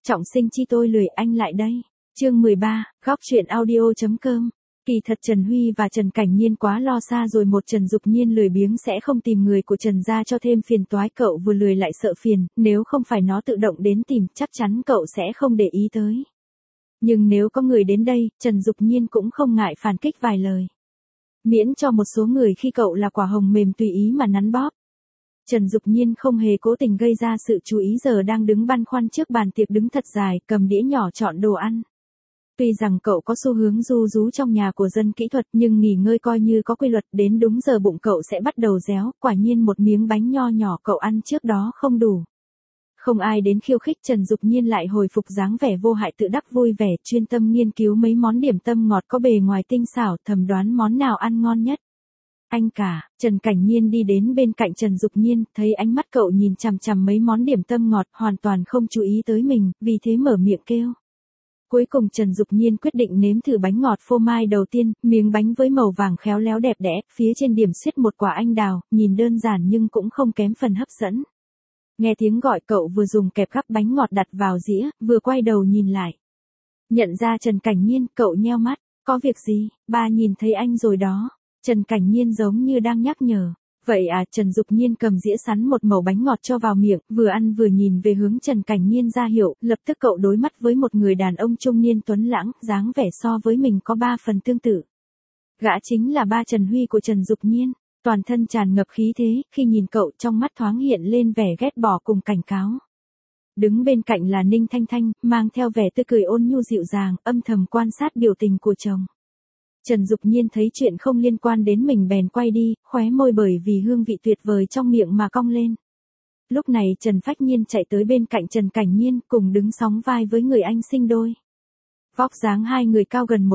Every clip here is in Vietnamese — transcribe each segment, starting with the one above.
Trọng sinh chi tôi lười anh lại đây. Chương 13, góc truyện audio.com. Kỳ thật Trần Huy và Trần Cảnh Nhiên quá lo xa rồi, một Trần Dục Nhiên lười biếng sẽ không tìm người của Trần gia cho thêm phiền toái, cậu vừa lười lại sợ phiền, nếu không phải nó tự động đến tìm, chắc chắn cậu sẽ không để ý tới. Nhưng nếu có người đến đây, Trần Dục Nhiên cũng không ngại phản kích vài lời. Miễn cho một số người khi cậu là quả hồng mềm tùy ý mà nắn bóp. Trần Dục Nhiên không hề cố tình gây ra sự chú ý, giờ đang đứng băn khoăn trước bàn tiệc đứng thật dài, cầm đĩa nhỏ chọn đồ ăn. Tuy rằng cậu có xu hướng ru rú trong nhà của dân kỹ thuật, nhưng nghỉ ngơi coi như có quy luật, đến đúng giờ bụng cậu sẽ bắt đầu réo, quả nhiên một miếng bánh nho nhỏ cậu ăn trước đó không đủ. Không ai đến khiêu khích, Trần Dục Nhiên lại hồi phục dáng vẻ vô hại tự đắc vui vẻ, chuyên tâm nghiên cứu mấy món điểm tâm ngọt có bề ngoài tinh xảo, thầm đoán món nào ăn ngon nhất. Anh cả, Trần Cảnh Nhiên đi đến bên cạnh Trần Dục Nhiên, thấy ánh mắt cậu nhìn chằm chằm mấy món điểm tâm ngọt, hoàn toàn không chú ý tới mình, vì thế mở miệng kêu. Cuối cùng Trần Dục Nhiên quyết định nếm thử bánh ngọt phô mai đầu tiên, miếng bánh với màu vàng khéo léo đẹp đẽ, phía trên điểm xuyết một quả anh đào, nhìn đơn giản nhưng cũng không kém phần hấp dẫn. Nghe tiếng gọi, cậu vừa dùng kẹp gắp bánh ngọt đặt vào dĩa, vừa quay đầu nhìn lại. Nhận ra Trần Cảnh Nhiên, cậu nheo mắt, có việc gì, ba nhìn thấy anh rồi đó. Trần Cảnh Nhiên giống như đang nhắc nhở. Vậy à, Trần Dục Nhiên cầm dĩa sắn một mẩu bánh ngọt cho vào miệng, vừa ăn vừa nhìn về hướng Trần Cảnh Nhiên ra hiệu, lập tức cậu đối mắt với một người đàn ông trung niên tuấn lãng, dáng vẻ so với mình có 3 phần tương tự. Gã chính là ba Trần Huy của Trần Dục Nhiên, toàn thân tràn ngập khí thế, khi nhìn cậu trong mắt thoáng hiện lên vẻ ghét bỏ cùng cảnh cáo. Đứng bên cạnh là Ninh Thanh Thanh, mang theo vẻ tươi cười ôn nhu dịu dàng, âm thầm quan sát biểu tình của chồng. Trần Dục Nhiên thấy chuyện không liên quan đến mình bèn quay đi, khóe môi bởi vì hương vị tuyệt vời trong miệng mà cong lên. Lúc này Trần Phách Nhiên chạy tới bên cạnh Trần Cảnh Nhiên, cùng đứng sóng vai với người anh sinh đôi. Vóc dáng hai người cao gần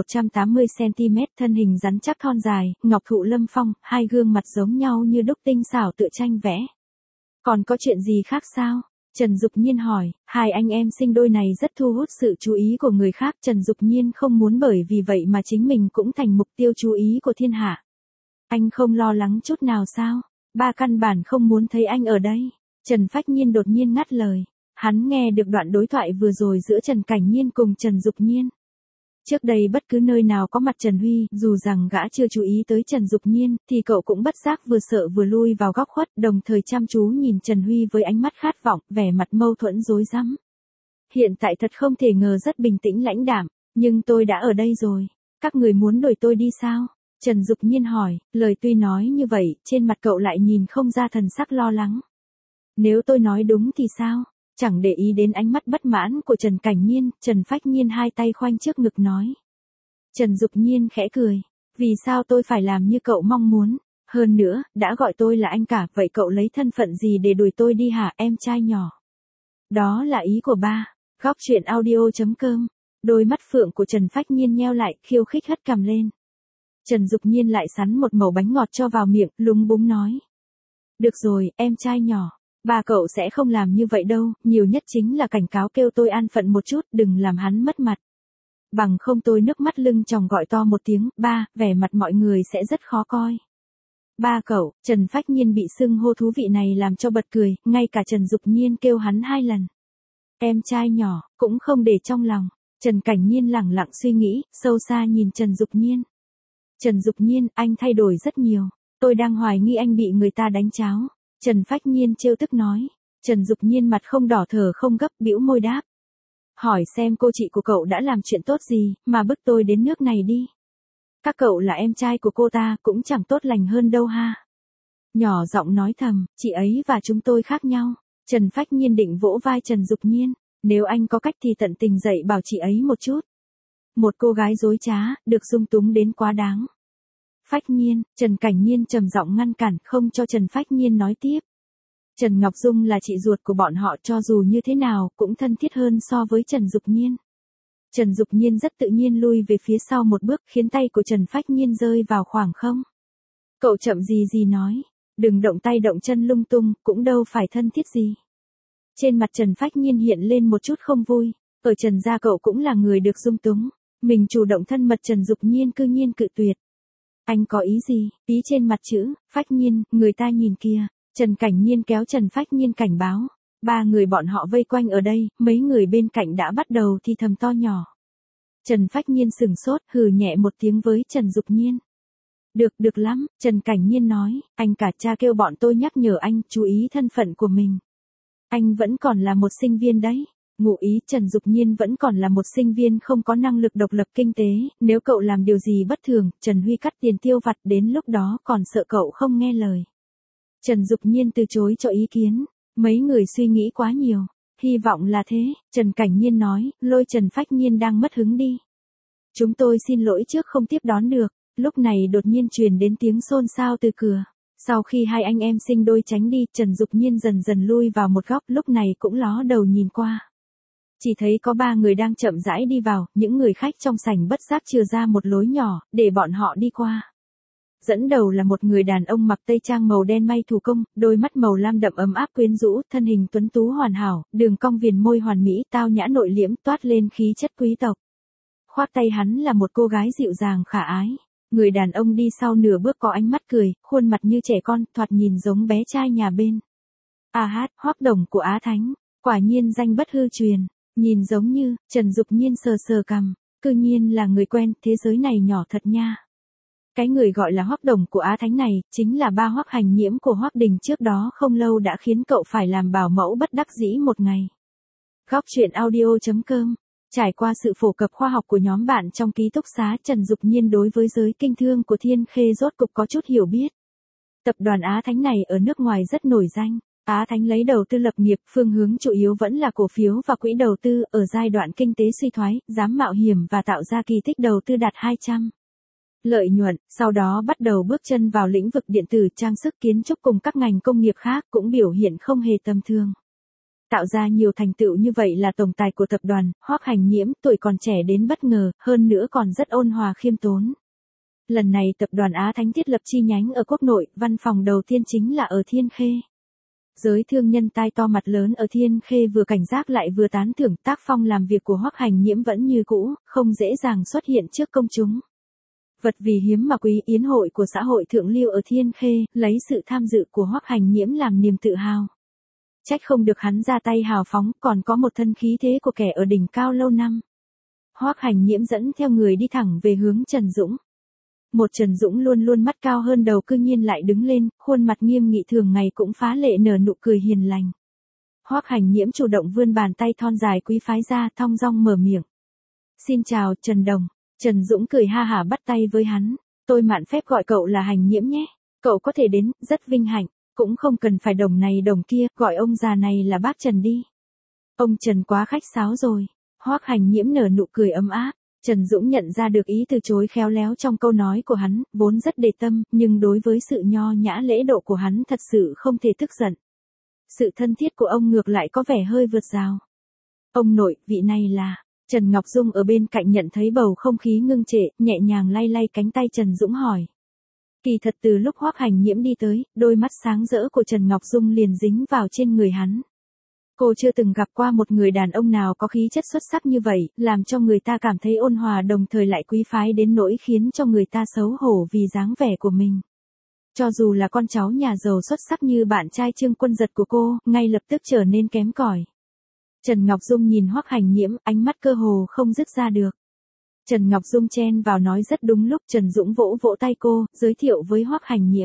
180cm, thân hình rắn chắc thon dài, ngọc thụ lâm phong, hai gương mặt giống nhau như đúc, tinh xảo tựa tranh vẽ. Còn có chuyện gì khác sao? Trần Dục Nhiên hỏi, hai anh em sinh đôi này rất thu hút sự chú ý của người khác, Trần Dục Nhiên không muốn bởi vì vậy mà chính mình cũng thành mục tiêu chú ý của thiên hạ. Anh không lo lắng chút nào sao? Ba căn bản không muốn thấy anh ở đây. Trần Phách Nhiên đột nhiên ngắt lời. Hắn nghe được đoạn đối thoại vừa rồi giữa Trần Cảnh Nhiên cùng Trần Dục Nhiên. Trước đây bất cứ nơi nào có mặt Trần Huy, dù rằng gã chưa chú ý tới Trần Dục Nhiên, thì cậu cũng bất giác vừa sợ vừa lui vào góc khuất, đồng thời chăm chú nhìn Trần Huy với ánh mắt khát vọng, vẻ mặt mâu thuẫn rối rắm. Hiện tại thật không thể ngờ rất bình tĩnh lãnh đạm, nhưng tôi đã ở đây rồi. Các người muốn đuổi tôi đi sao? Trần Dục Nhiên hỏi, lời tuy nói như vậy, trên mặt cậu lại nhìn không ra thần sắc lo lắng. Nếu tôi nói đúng thì sao? Chẳng để ý đến ánh mắt bất mãn của Trần Cảnh Nhiên, Trần Phách Nhiên hai tay khoanh trước ngực nói. Trần Dục Nhiên khẽ cười. Vì sao tôi phải làm như cậu mong muốn? Hơn nữa, đã gọi tôi là anh cả, vậy cậu lấy thân phận gì để đuổi tôi đi hả, em trai nhỏ? Đó là ý của ba. Góc truyện audio.com. Đôi mắt phượng của Trần Phách Nhiên nheo lại, khiêu khích hất cằm lên. Trần Dục Nhiên lại sắn một mẩu bánh ngọt cho vào miệng, lúng búng nói. Được rồi, em trai nhỏ. Ba cậu sẽ không làm như vậy đâu, nhiều nhất chính là cảnh cáo kêu tôi an phận một chút, đừng làm hắn mất mặt. Bằng không tôi nước mắt lưng tròng gọi to một tiếng, ba, vẻ mặt mọi người sẽ rất khó coi. Ba cậu, Trần Phách Nhiên bị xưng hô thú vị này làm cho bật cười, ngay cả Trần Dục Nhiên kêu hắn 2 lần. Em trai nhỏ, cũng không để trong lòng. Trần Cảnh Nhiên lẳng lặng suy nghĩ, sâu xa nhìn Trần Dục Nhiên. Trần Dục Nhiên, anh thay đổi rất nhiều. Tôi đang hoài nghi anh bị người ta đánh cháo. Trần Phách Nhiên trêu tức nói. Trần Dục Nhiên mặt không đỏ thở không gấp, bĩu môi đáp. Hỏi xem cô chị của cậu đã làm chuyện tốt gì, mà bức tôi đến nước này đi. Các cậu là em trai của cô ta, cũng chẳng tốt lành hơn đâu ha. Nhỏ giọng nói thầm, chị ấy và chúng tôi khác nhau. Trần Phách Nhiên định vỗ vai Trần Dục Nhiên. Nếu anh có cách thì tận tình dạy bảo chị ấy một chút. Một cô gái dối trá, được dung túng đến quá đáng. Phách Nhiên, Trần Cảnh Nhiên trầm giọng ngăn cản, không cho Trần Phách Nhiên nói tiếp. Trần Ngọc Dung là chị ruột của bọn họ, cho dù như thế nào, cũng thân thiết hơn so với Trần Dục Nhiên. Trần Dục Nhiên rất tự nhiên lui về phía sau một bước, khiến tay của Trần Phách Nhiên rơi vào khoảng không. Cậu chậm gì nói, đừng động tay động chân lung tung, cũng đâu phải thân thiết gì. Trên mặt Trần Phách Nhiên hiện lên một chút không vui, ở Trần gia cậu cũng là người được dung túng, mình chủ động thân mật Trần Dục Nhiên cư nhiên cự tuyệt. Anh có ý gì? Ý trên mặt chữ, Phách Nhiên, người ta nhìn kìa. Trần Cảnh Nhiên kéo Trần Phách Nhiên cảnh báo. Ba người bọn họ vây quanh ở đây, mấy người bên cạnh đã bắt đầu thì thầm to nhỏ. Trần Phách Nhiên sừng sốt, hừ nhẹ một tiếng với Trần Dục Nhiên. Được lắm, Trần Cảnh Nhiên nói, anh cả cha kêu bọn tôi nhắc nhở anh chú ý thân phận của mình. Anh vẫn còn là một sinh viên đấy. Ngụ ý Trần Dục Nhiên vẫn còn là một sinh viên không có năng lực độc lập kinh tế, nếu cậu làm điều gì bất thường, Trần Huy cắt tiền tiêu vặt đến lúc đó còn sợ cậu không nghe lời. Trần Dục Nhiên từ chối cho ý kiến, mấy người suy nghĩ quá nhiều, hy vọng là thế, Trần Cảnh Nhiên nói, lôi Trần Phách Nhiên đang mất hứng đi. Chúng tôi xin lỗi trước không tiếp đón được, lúc này đột nhiên truyền đến tiếng xôn xao từ cửa. Sau khi hai anh em sinh đôi tránh đi, Trần Dục Nhiên dần dần lui vào một góc, lúc này cũng ló đầu nhìn qua. Chỉ thấy có ba người đang chậm rãi đi vào, những người khách trong sảnh bất giác chừa ra một lối nhỏ, để bọn họ đi qua. Dẫn đầu là một người đàn ông mặc tây trang màu đen may thủ công, đôi mắt màu lam đậm ấm áp quyến rũ, thân hình tuấn tú hoàn hảo, đường cong viền môi hoàn mỹ, tao nhã nội liễm, toát lên khí chất quý tộc. Khoác tay hắn là một cô gái dịu dàng khả ái. Người đàn ông đi sau nửa bước có ánh mắt cười, khuôn mặt như trẻ con, thoạt nhìn giống bé trai nhà bên. Hoắc Đồng của Á Thánh, quả nhiên danh bất hư truyền. Nhìn giống như, Trần Dục Nhiên sờ sờ cằm, cư nhiên là người quen, thế giới này nhỏ thật nha. Cái người gọi là Hoắc Đồng của Á Thánh này, chính là ba Hoắc Hành Nhiễm của Hoắc Đình trước đó không lâu đã khiến cậu phải làm bảo mẫu bất đắc dĩ một ngày. Góc truyện audio.com. Trải qua sự phổ cập khoa học của nhóm bạn trong ký túc xá, Trần Dục Nhiên đối với giới kinh thương của Thiên Khê rốt cục có chút hiểu biết. Tập đoàn Á Thánh này ở nước ngoài rất nổi danh. Á Thánh lấy đầu tư lập nghiệp, phương hướng chủ yếu vẫn là cổ phiếu và quỹ đầu tư, ở giai đoạn kinh tế suy thoái, dám mạo hiểm và tạo ra kỳ tích đầu tư đạt 200 lợi nhuận, sau đó bắt đầu bước chân vào lĩnh vực điện tử, trang sức, kiến trúc cùng các ngành công nghiệp khác cũng biểu hiện không hề tầm thường. Tạo ra nhiều thành tựu như vậy là tổng tài của tập đoàn. Hoắc Hành Nhiễm tuổi còn trẻ đến bất ngờ, hơn nữa còn rất ôn hòa khiêm tốn. Lần này tập đoàn Á Thánh thiết lập chi nhánh ở quốc nội, văn phòng đầu tiên chính là ở Thiên Khê. Giới thương nhân tai to mặt lớn ở Thiên Khê vừa cảnh giác lại vừa tán thưởng, tác phong làm việc của Hoắc Hành Nhiễm vẫn như cũ, không dễ dàng xuất hiện trước công chúng. Vật vì hiếm mà quý, yến hội của xã hội thượng lưu ở Thiên Khê, lấy sự tham dự của Hoắc Hành Nhiễm làm niềm tự hào. Trách không được hắn ra tay hào phóng, còn có một thân khí thế của kẻ ở đỉnh cao lâu năm. Hoắc Hành Nhiễm dẫn theo người đi thẳng về hướng Trần Dũng. Một Trần Dũng luôn luôn mắt cao hơn đầu cư nhiên lại đứng lên, khuôn mặt nghiêm nghị thường ngày cũng phá lệ nở nụ cười hiền lành. Hoắc Hành Nhiễm chủ động vươn bàn tay thon dài quý phái ra, thong dong mở miệng. Xin chào, Trần Đồng. Trần Dũng cười ha hả bắt tay với hắn. Tôi mạn phép gọi cậu là Hành Nhiễm nhé. Cậu có thể đến, rất vinh hạnh. Cũng không cần phải đồng này đồng kia, gọi ông già này là bác Trần đi. Ông Trần quá khách sáo rồi. Hoắc Hành Nhiễm nở nụ cười ấm áp. Trần Dũng nhận ra được ý từ chối khéo léo trong câu nói của hắn, vốn rất đề tâm, nhưng đối với sự nho nhã lễ độ của hắn thật sự không thể tức giận. Sự thân thiết của ông ngược lại có vẻ hơi vượt rào. Ông nội, vị này là... Trần Ngọc Dung ở bên cạnh nhận thấy bầu không khí ngưng trệ, nhẹ nhàng lay lay cánh tay Trần Dũng hỏi. Kỳ thật từ lúc Hoắc Hành Nhiễm đi tới, đôi mắt sáng rỡ của Trần Ngọc Dung liền dính vào trên người hắn. Cô chưa từng gặp qua một người đàn ông nào có khí chất xuất sắc như vậy, làm cho người ta cảm thấy ôn hòa đồng thời lại quý phái đến nỗi khiến cho người ta xấu hổ vì dáng vẻ của mình. Cho dù là con cháu nhà giàu xuất sắc như bạn trai Trương Quân Giật của cô, ngay lập tức trở nên kém cỏi. Trần Ngọc Dung nhìn Hoắc Hành Nhiễm, ánh mắt cơ hồ không dứt ra được. Trần Ngọc Dung chen vào nói rất đúng lúc, Trần Dũng vỗ vỗ tay cô, giới thiệu với Hoắc Hành Nhiễm.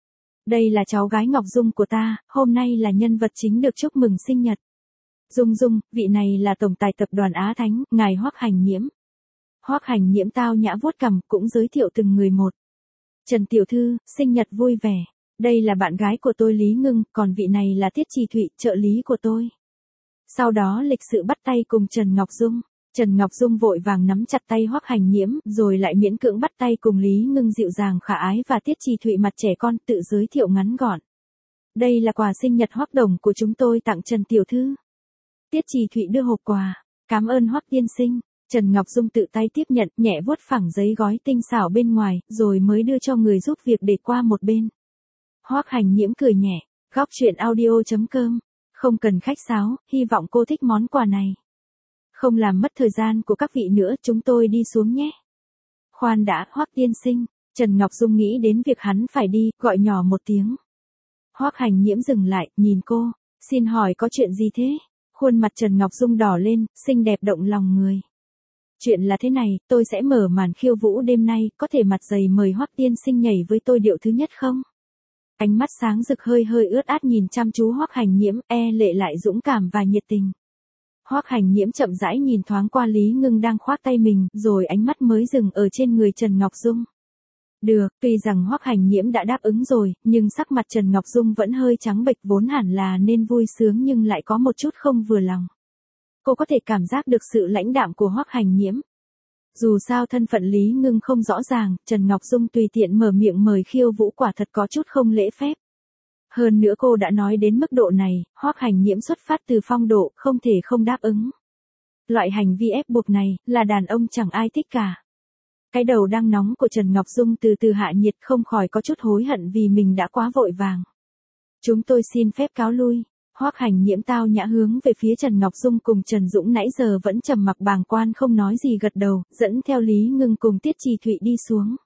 Đây là cháu gái Ngọc Dung của ta, hôm nay là nhân vật chính được chúc mừng sinh nhật. Dung Dung, vị này là tổng tài tập đoàn Á Thánh, ngài Hoắc Hành Nhiễm. Hoắc Hành Nhiễm tao nhã vuốt cằm, cũng giới thiệu từng người một. Trần tiểu thư, sinh nhật vui vẻ. Đây là bạn gái của tôi Lý Ngưng, còn vị này là Tiết Trì Thụy, trợ lý của tôi. Sau đó lịch sự bắt tay cùng Trần Ngọc Dung. Trần Ngọc Dung vội vàng nắm chặt tay Hoắc Hành Nhiễm, rồi lại miễn cưỡng bắt tay cùng Lý Ngưng dịu dàng khả ái và Tiết Trì Thụy mặt trẻ con, tự giới thiệu ngắn gọn. Đây là quà sinh nhật Hoắc Đồng của chúng tôi tặng Trần tiểu thư. Tiết Trì Thụy đưa hộp quà. Cảm ơn Hoắc tiên sinh. Trần Ngọc Dung tự tay tiếp nhận, nhẹ vuốt phẳng giấy gói tinh xảo bên ngoài, rồi mới đưa cho người giúp việc để qua một bên. Hoắc Hành Nhiễm cười nhẹ. Góc truyện audio.com. Không cần khách sáo, hy vọng cô thích món quà này. Không làm mất thời gian của các vị nữa, chúng tôi đi xuống nhé. Khoan đã, Hoắc tiên sinh. Trần Ngọc Dung nghĩ đến việc hắn phải đi, gọi nhỏ một tiếng. Hoắc Hành Nhiễm dừng lại, nhìn cô. Xin hỏi có chuyện gì thế? Khuôn mặt Trần Ngọc Dung đỏ lên, xinh đẹp động lòng người. Chuyện là thế này, tôi sẽ mở màn khiêu vũ đêm nay, có thể mặt dày mời Hoắc tiên sinh nhảy với tôi điệu thứ nhất không? Ánh mắt sáng rực hơi hơi ướt át nhìn chăm chú Hoắc Hành Nhiễm, lệ lại dũng cảm và nhiệt tình. Hoắc Hành Nhiễm chậm rãi nhìn thoáng qua Lý Ngưng đang khoác tay mình, rồi ánh mắt mới dừng ở trên người Trần Ngọc Dung. Được, tuy rằng Hoắc Hành Nhiễm đã đáp ứng rồi, nhưng sắc mặt Trần Ngọc Dung vẫn hơi trắng bệch, vốn hẳn là nên vui sướng nhưng lại có một chút không vừa lòng. Cô có thể cảm giác được sự lãnh đạm của Hoắc Hành Nhiễm. Dù sao thân phận Lý Ngưng không rõ ràng, Trần Ngọc Dung tùy tiện mở miệng mời khiêu vũ quả thật có chút không lễ phép. Hơn nữa cô đã nói đến mức độ này, Hoắc Hành Nhiễm xuất phát từ phong độ, không thể không đáp ứng. Loại hành vi ép buộc này, là đàn ông chẳng ai thích cả. Cái đầu đang nóng của Trần Ngọc Dung từ từ hạ nhiệt, không khỏi có chút hối hận vì mình đã quá vội vàng. Chúng tôi xin phép cáo lui. Hoắc Hành Nhiễm tao nhã hướng về phía Trần Ngọc Dung cùng Trần Dũng nãy giờ vẫn trầm mặc bàng quan không nói gì gật đầu, dẫn theo Lý Ngưng cùng Tiết Trì Thụy đi xuống.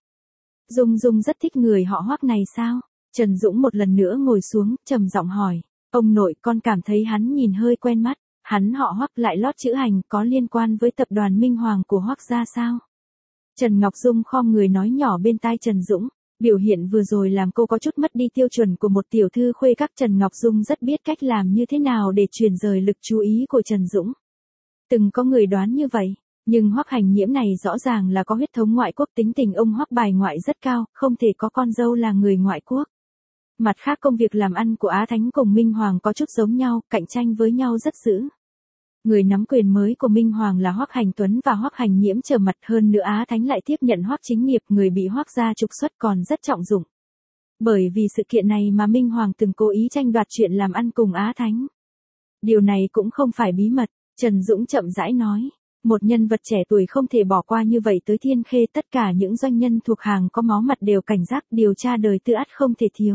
Dung rất thích người họ Hoắc này sao? Trần Dũng một lần nữa ngồi xuống, trầm giọng hỏi. Ông nội, con cảm thấy hắn nhìn hơi quen mắt, hắn họ Hoắc lại lót chữ Hành, có liên quan với tập đoàn Minh Hoàng của Hoắc gia sao? Trần Ngọc Dung khom người nói nhỏ bên tai Trần Dũng. Biểu hiện vừa rồi làm cô có chút mất đi tiêu chuẩn của một tiểu thư khuê các. Trần Ngọc Dung rất biết cách làm như thế nào để chuyển rời lực chú ý của Trần Dũng. Từng có người đoán như vậy, nhưng Hoắc Hành Nhiễm này rõ ràng là có huyết thống ngoại quốc, tính tình ông Hoắc bài ngoại rất cao, không thể có con dâu là người ngoại quốc. Mặt khác công việc làm ăn của Á Thánh cùng Minh Hoàng có chút giống nhau, cạnh tranh với nhau rất dữ. Người nắm quyền mới của Minh Hoàng là Hoắc Hành Tuấn và Hoắc Hành Nhiễm trở mặt, hơn nữa Á Thánh lại tiếp nhận Hoắc Chính Nghiệp, người bị Hoắc gia trục xuất còn rất trọng dụng. Bởi vì sự kiện này mà Minh Hoàng từng cố ý tranh đoạt chuyện làm ăn cùng Á Thánh. Điều này cũng không phải bí mật, Trần Dũng chậm rãi nói. Một nhân vật trẻ tuổi không thể bỏ qua như vậy tới Thiên Khê, tất cả những doanh nhân thuộc hàng có máu mặt đều cảnh giác, điều tra đời tư ắt không thể thiếu.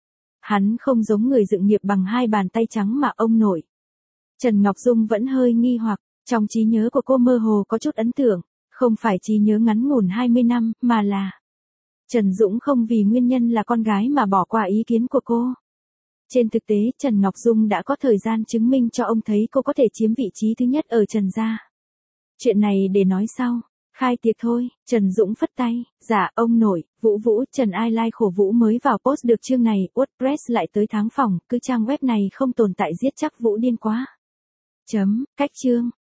Hắn không giống người dựng nghiệp bằng hai bàn tay trắng mà ông nội. Trần Ngọc Dung vẫn hơi nghi hoặc, trong trí nhớ của cô mơ hồ có chút ấn tượng, không phải trí nhớ ngắn ngủn 20 năm, mà là Trần Dũng không vì nguyên nhân là con gái mà bỏ qua ý kiến của cô. Trên thực tế, Trần Ngọc Dung đã có thời gian chứng minh cho ông thấy cô có thể chiếm vị trí thứ nhất ở Trần gia. Chuyện này để nói sau, khai tiệc thôi. Trần Dũng phất tay. Dạ ông nội. Vũ, Trần Ai Lai khổ Vũ mới vào post được chương này, WordPress lại tới tháng phòng, cứ trang web này không tồn tại giết chắc Vũ điên quá. Cách chương.